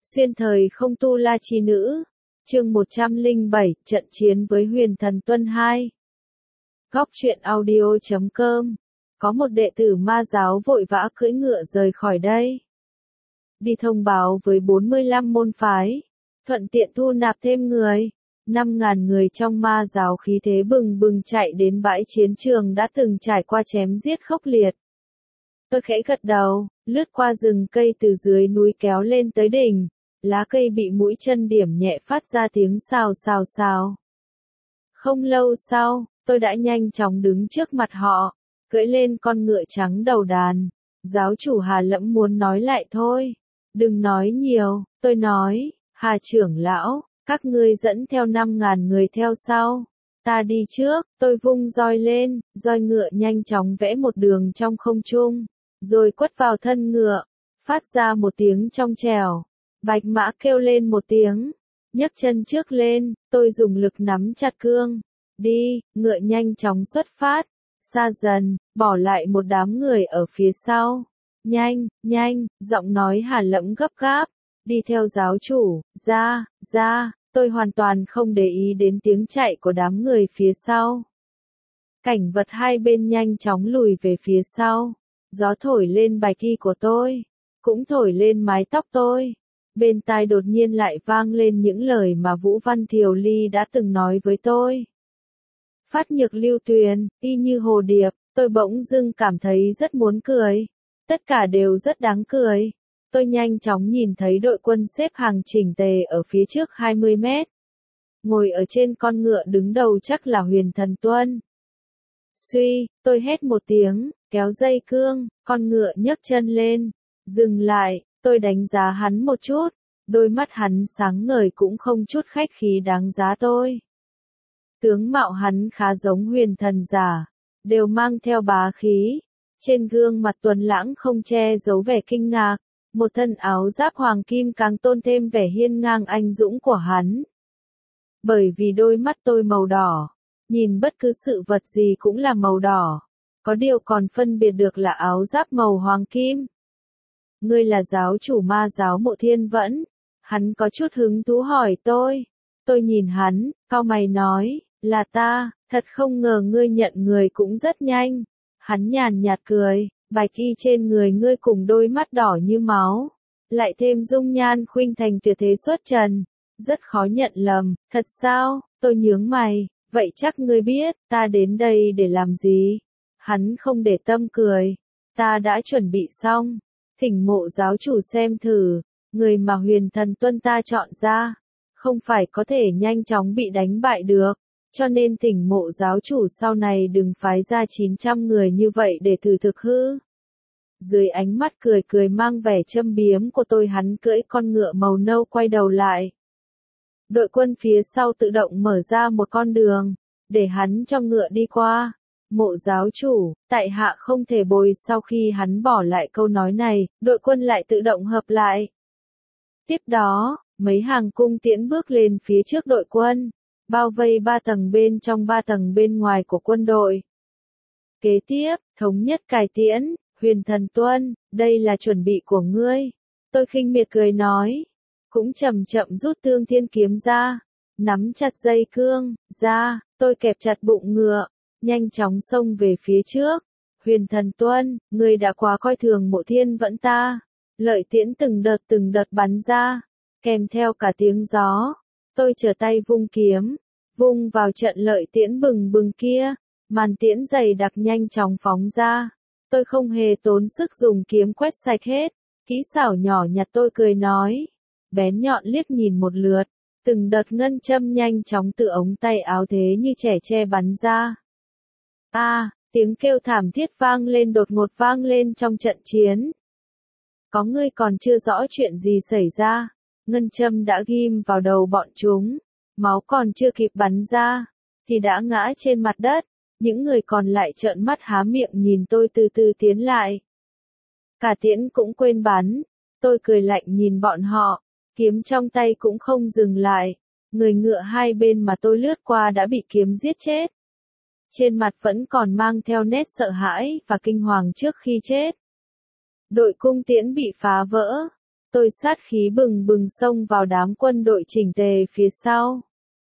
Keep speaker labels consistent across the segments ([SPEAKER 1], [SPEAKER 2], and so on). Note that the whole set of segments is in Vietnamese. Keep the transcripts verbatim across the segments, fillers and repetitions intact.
[SPEAKER 1] Xuyên thời không tu la chi nữ. Chương một trăm lẻ bảy, trận chiến với Huyền Thần Tuân hai. Góc truyện audio chấm com. Có một đệ tử ma giáo vội vã cưỡi ngựa rời khỏi đây. Đi thông báo với bốn mươi lăm môn phái. Thuận tiện thu nạp thêm người. năm ngàn người trong ma giáo khí thế bừng bừng chạy đến bãi chiến trường đã từng trải qua chém giết khốc liệt. Tôi khẽ gật đầu, lướt qua rừng cây từ dưới núi kéo lên tới đỉnh. Lá cây bị mũi chân điểm nhẹ phát ra tiếng xào xào xào. Không lâu sau, tôi đã nhanh chóng đứng trước mặt họ, cưỡi lên con ngựa trắng đầu đàn. Giáo chủ Hà Lẫm muốn nói lại thôi. Đừng nói nhiều, tôi nói, Hà trưởng lão, các ngươi dẫn theo năm ngàn người theo sau. Ta đi trước, tôi vung roi lên, roi ngựa nhanh chóng vẽ một đường trong không trung, rồi quất vào thân ngựa, phát ra một tiếng trong trẻo. Bạch mã kêu lên một tiếng, nhấc chân trước lên, tôi dùng lực nắm chặt cương. Đi, ngựa nhanh chóng xuất phát, xa dần, bỏ lại một đám người ở phía sau. Nhanh, nhanh, giọng nói Hà Lẫm gấp gáp, đi theo giáo chủ, ra, ra, tôi hoàn toàn không để ý đến tiếng chạy của đám người phía sau. Cảnh vật hai bên nhanh chóng lùi về phía sau, gió thổi lên bạch y của tôi, cũng thổi lên mái tóc tôi. Bên tai đột nhiên lại vang lên những lời mà Vũ Văn Thiều Ly đã từng nói với tôi. Phát nhược lưu tuyền, y như hồ điệp, tôi bỗng dưng cảm thấy rất muốn cười. Tất cả đều rất đáng cười. Tôi nhanh chóng nhìn thấy đội quân xếp hàng chỉnh tề ở phía trước hai mươi mét. Ngồi ở trên con ngựa đứng đầu chắc là Huyền Thần Tuân. Suy, tôi hét một tiếng, kéo dây cương, con ngựa nhấc chân lên, dừng lại. Tôi đánh giá hắn một chút, đôi mắt hắn sáng ngời cũng không chút khách khí đáng giá tôi. Tướng mạo hắn khá giống huyền thần giả, đều mang theo bá khí. Trên gương mặt tuấn lãng không che giấu vẻ kinh ngạc, một thân áo giáp hoàng kim càng tôn thêm vẻ hiên ngang anh dũng của hắn. Bởi vì đôi mắt tôi màu đỏ, nhìn bất cứ sự vật gì cũng là màu đỏ, có điều còn phân biệt được là áo giáp màu hoàng kim. Ngươi là giáo chủ ma giáo Mộ Thiên Vẫn. Hắn có chút hứng thú hỏi tôi. Tôi nhìn hắn, cau mày nói, là ta, thật không ngờ ngươi nhận người cũng rất nhanh. Hắn nhàn nhạt cười, bạch y trên người ngươi cùng đôi mắt đỏ như máu, lại thêm dung nhan khuynh thành tuyệt thế xuất trần, rất khó nhận lầm. Thật sao? Tôi nhướng mày, vậy chắc ngươi biết, ta đến đây để làm gì? Hắn không để tâm cười, ta đã chuẩn bị xong. Thỉnh Mộ giáo chủ xem thử, người mà Huyền Thần Tuân ta chọn ra, không phải có thể nhanh chóng bị đánh bại được, cho nên thỉnh Mộ giáo chủ sau này đừng phái ra chín trăm người như vậy để thử thực hư. Dưới ánh mắt cười cười mang vẻ châm biếm của tôi, hắn cưỡi con ngựa màu nâu quay đầu lại. Đội quân phía sau tự động mở ra một con đường, để hắn cho ngựa đi qua. Mộ giáo chủ, tại hạ không thể bồi. Sau khi hắn bỏ lại câu nói này, đội quân lại tự động hợp lại. Tiếp đó, mấy hàng cung tiễn bước lên phía trước đội quân, bao vây ba tầng bên trong ba tầng bên ngoài của quân đội. Kế tiếp, thống nhất cài tiễn, Huyền Thần Tuân, đây là chuẩn bị của ngươi. Tôi khinh miệt cười nói, cũng chậm chậm rút Tương Thiên kiếm ra, nắm chặt dây cương, ra, tôi kẹp chặt bụng ngựa. Nhanh chóng xông về phía trước. Huyền Thần Tuân, ngươi đã quá coi thường Mộ Thiên Vẫn ta. Lợi tiễn từng đợt từng đợt bắn ra, kèm theo cả tiếng gió. Tôi trở tay vung kiếm, vung vào trận lợi tiễn bừng bừng kia. Màn tiễn dày đặc nhanh chóng phóng ra. Tôi không hề tốn sức dùng kiếm quét sạch hết. Kỹ xảo nhỏ nhặt tôi cười nói. Bén nhọn liếc nhìn một lượt. Từng đợt ngân châm nhanh chóng từ ống tay áo thế như trẻ tre bắn ra. A, à, tiếng kêu thảm thiết vang lên đột ngột vang lên trong trận chiến. Có người còn chưa rõ chuyện gì xảy ra, ngân châm đã ghim vào đầu bọn chúng, máu còn chưa kịp bắn ra, thì đã ngã trên mặt đất, những người còn lại trợn mắt há miệng nhìn tôi từ từ tiến lại. Cả tiễn cũng quên bắn, tôi cười lạnh nhìn bọn họ, kiếm trong tay cũng không dừng lại, người ngựa hai bên mà tôi lướt qua đã bị kiếm giết chết. Trên mặt vẫn còn mang theo nét sợ hãi và kinh hoàng trước khi chết. Đội cung tiễn bị phá vỡ. Tôi sát khí bừng bừng xông vào đám quân đội chỉnh tề phía sau.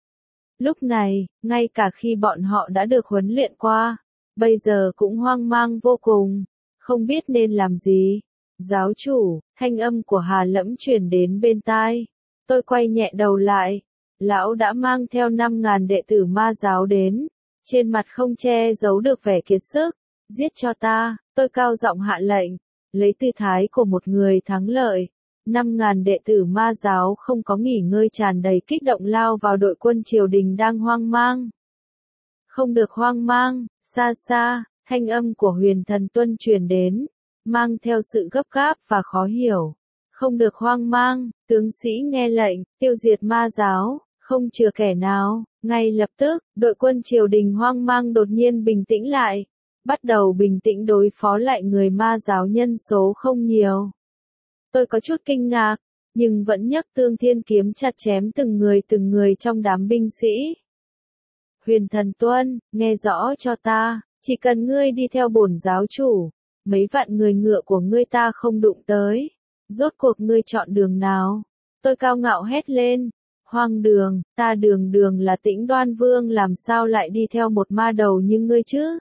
[SPEAKER 1] Lúc này, ngay cả khi bọn họ đã được huấn luyện qua, bây giờ cũng hoang mang vô cùng, không biết nên làm gì. Giáo chủ, thanh âm của Hà Lẫm truyền đến bên tai. Tôi quay nhẹ đầu lại. Lão đã mang theo năm ngàn đệ tử ma giáo đến. Trên mặt không che giấu được vẻ kiệt sức. Giết cho ta, tôi cao giọng hạ lệnh. Lấy tư thái của một người thắng lợi. Năm ngàn đệ tử ma giáo không có nghỉ ngơi tràn đầy kích động lao vào đội quân triều đình đang hoang mang. Không được hoang mang, xa xa, thanh âm của Huyền Thần Tuân truyền đến, mang theo sự gấp gáp và khó hiểu. Không được hoang mang, tướng sĩ nghe lệnh, tiêu diệt ma giáo, không chừa kẻ nào. Ngay lập tức, đội quân triều đình hoang mang đột nhiên bình tĩnh lại, bắt đầu bình tĩnh đối phó lại người ma giáo nhân số không nhiều. Tôi có chút kinh ngạc, nhưng vẫn nhấc Tương Thiên kiếm chặt chém từng người từng người trong đám binh sĩ. Huyền Thần Tuân, nghe rõ cho ta, chỉ cần ngươi đi theo bổn giáo chủ, mấy vạn người ngựa của ngươi ta không đụng tới. Rốt cuộc ngươi chọn đường nào? Tôi cao ngạo hét lên. Hoang đường, ta đường đường là Tĩnh Đoan Vương làm sao lại đi theo một ma đầu như ngươi chứ?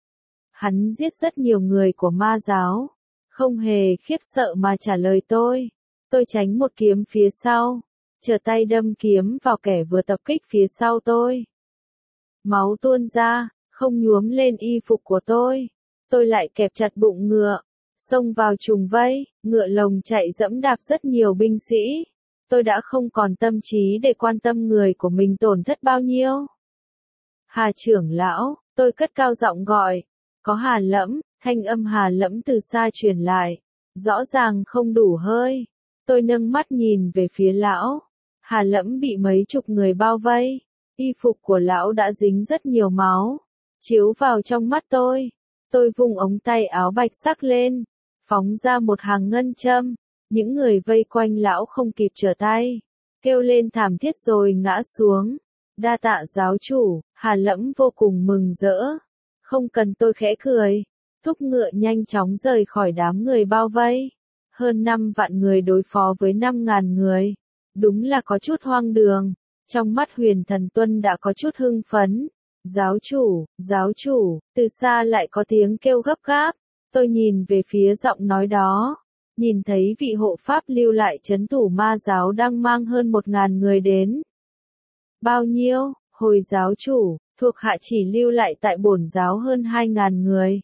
[SPEAKER 1] Hắn giết rất nhiều người của ma giáo. Không hề khiếp sợ mà trả lời tôi. Tôi tránh một kiếm phía sau, trở tay đâm kiếm vào kẻ vừa tập kích phía sau tôi. Máu tuôn ra, không nhuốm lên y phục của tôi. Tôi lại kẹp chặt bụng ngựa, xông vào trùng vây, ngựa lồng chạy dẫm đạp rất nhiều binh sĩ. Tôi đã không còn tâm trí để quan tâm người của mình tổn thất bao nhiêu. Hà trưởng lão, tôi cất cao giọng gọi. Có Hà Lẫm, thanh âm Hà Lẫm từ xa truyền lại. Rõ ràng không đủ hơi. Tôi nâng mắt nhìn về phía lão. Hà Lẫm bị mấy chục người bao vây. Y phục của lão đã dính rất nhiều máu. Chiếu vào trong mắt tôi. Tôi vung ống tay áo bạch sắc lên. Phóng ra một hàng ngân châm. Những người vây quanh lão không kịp trở tay. Kêu lên thảm thiết rồi ngã xuống. Đa tạ giáo chủ, Hà Lẫm vô cùng mừng rỡ. Không cần tôi khẽ cười. Thúc ngựa nhanh chóng rời khỏi đám người bao vây. Hơn năm vạn người đối phó với năm ngàn người. Đúng là có chút hoang đường. Trong mắt Huyền Thần Tuân đã có chút hưng phấn. Giáo chủ, giáo chủ, từ xa lại có tiếng kêu gấp gáp. Tôi nhìn về phía giọng nói đó. Nhìn thấy vị hộ pháp lưu lại trấn thủ ma giáo đang mang hơn một ngàn người đến. Bao nhiêu? Hồi giáo chủ, thuộc hạ chỉ lưu lại tại bổn giáo hơn hai ngàn người.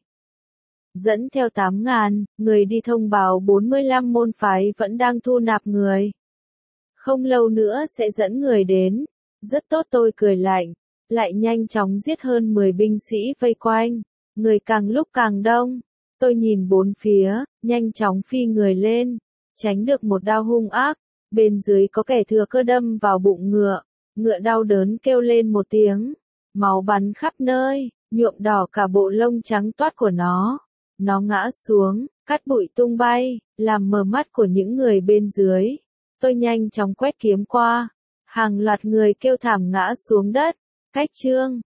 [SPEAKER 1] Dẫn theo tám ngàn, người đi thông báo bốn mươi lăm môn phái vẫn đang thu nạp người. Không lâu nữa sẽ dẫn người đến. Rất tốt, tôi cười lạnh. Lại nhanh chóng giết hơn mười binh sĩ vây quanh. Người càng lúc càng đông. Tôi nhìn bốn phía, nhanh chóng phi người lên. Tránh được một đao hung ác. Bên dưới có kẻ thừa cơ đâm vào bụng ngựa. Ngựa đau đớn kêu lên một tiếng. Máu bắn khắp nơi, nhuộm đỏ cả bộ lông trắng toát của nó. Nó ngã xuống, cát bụi tung bay, làm mờ mắt của những người bên dưới. Tôi nhanh chóng quét kiếm qua. Hàng loạt người kêu thảm ngã xuống đất. Cách chương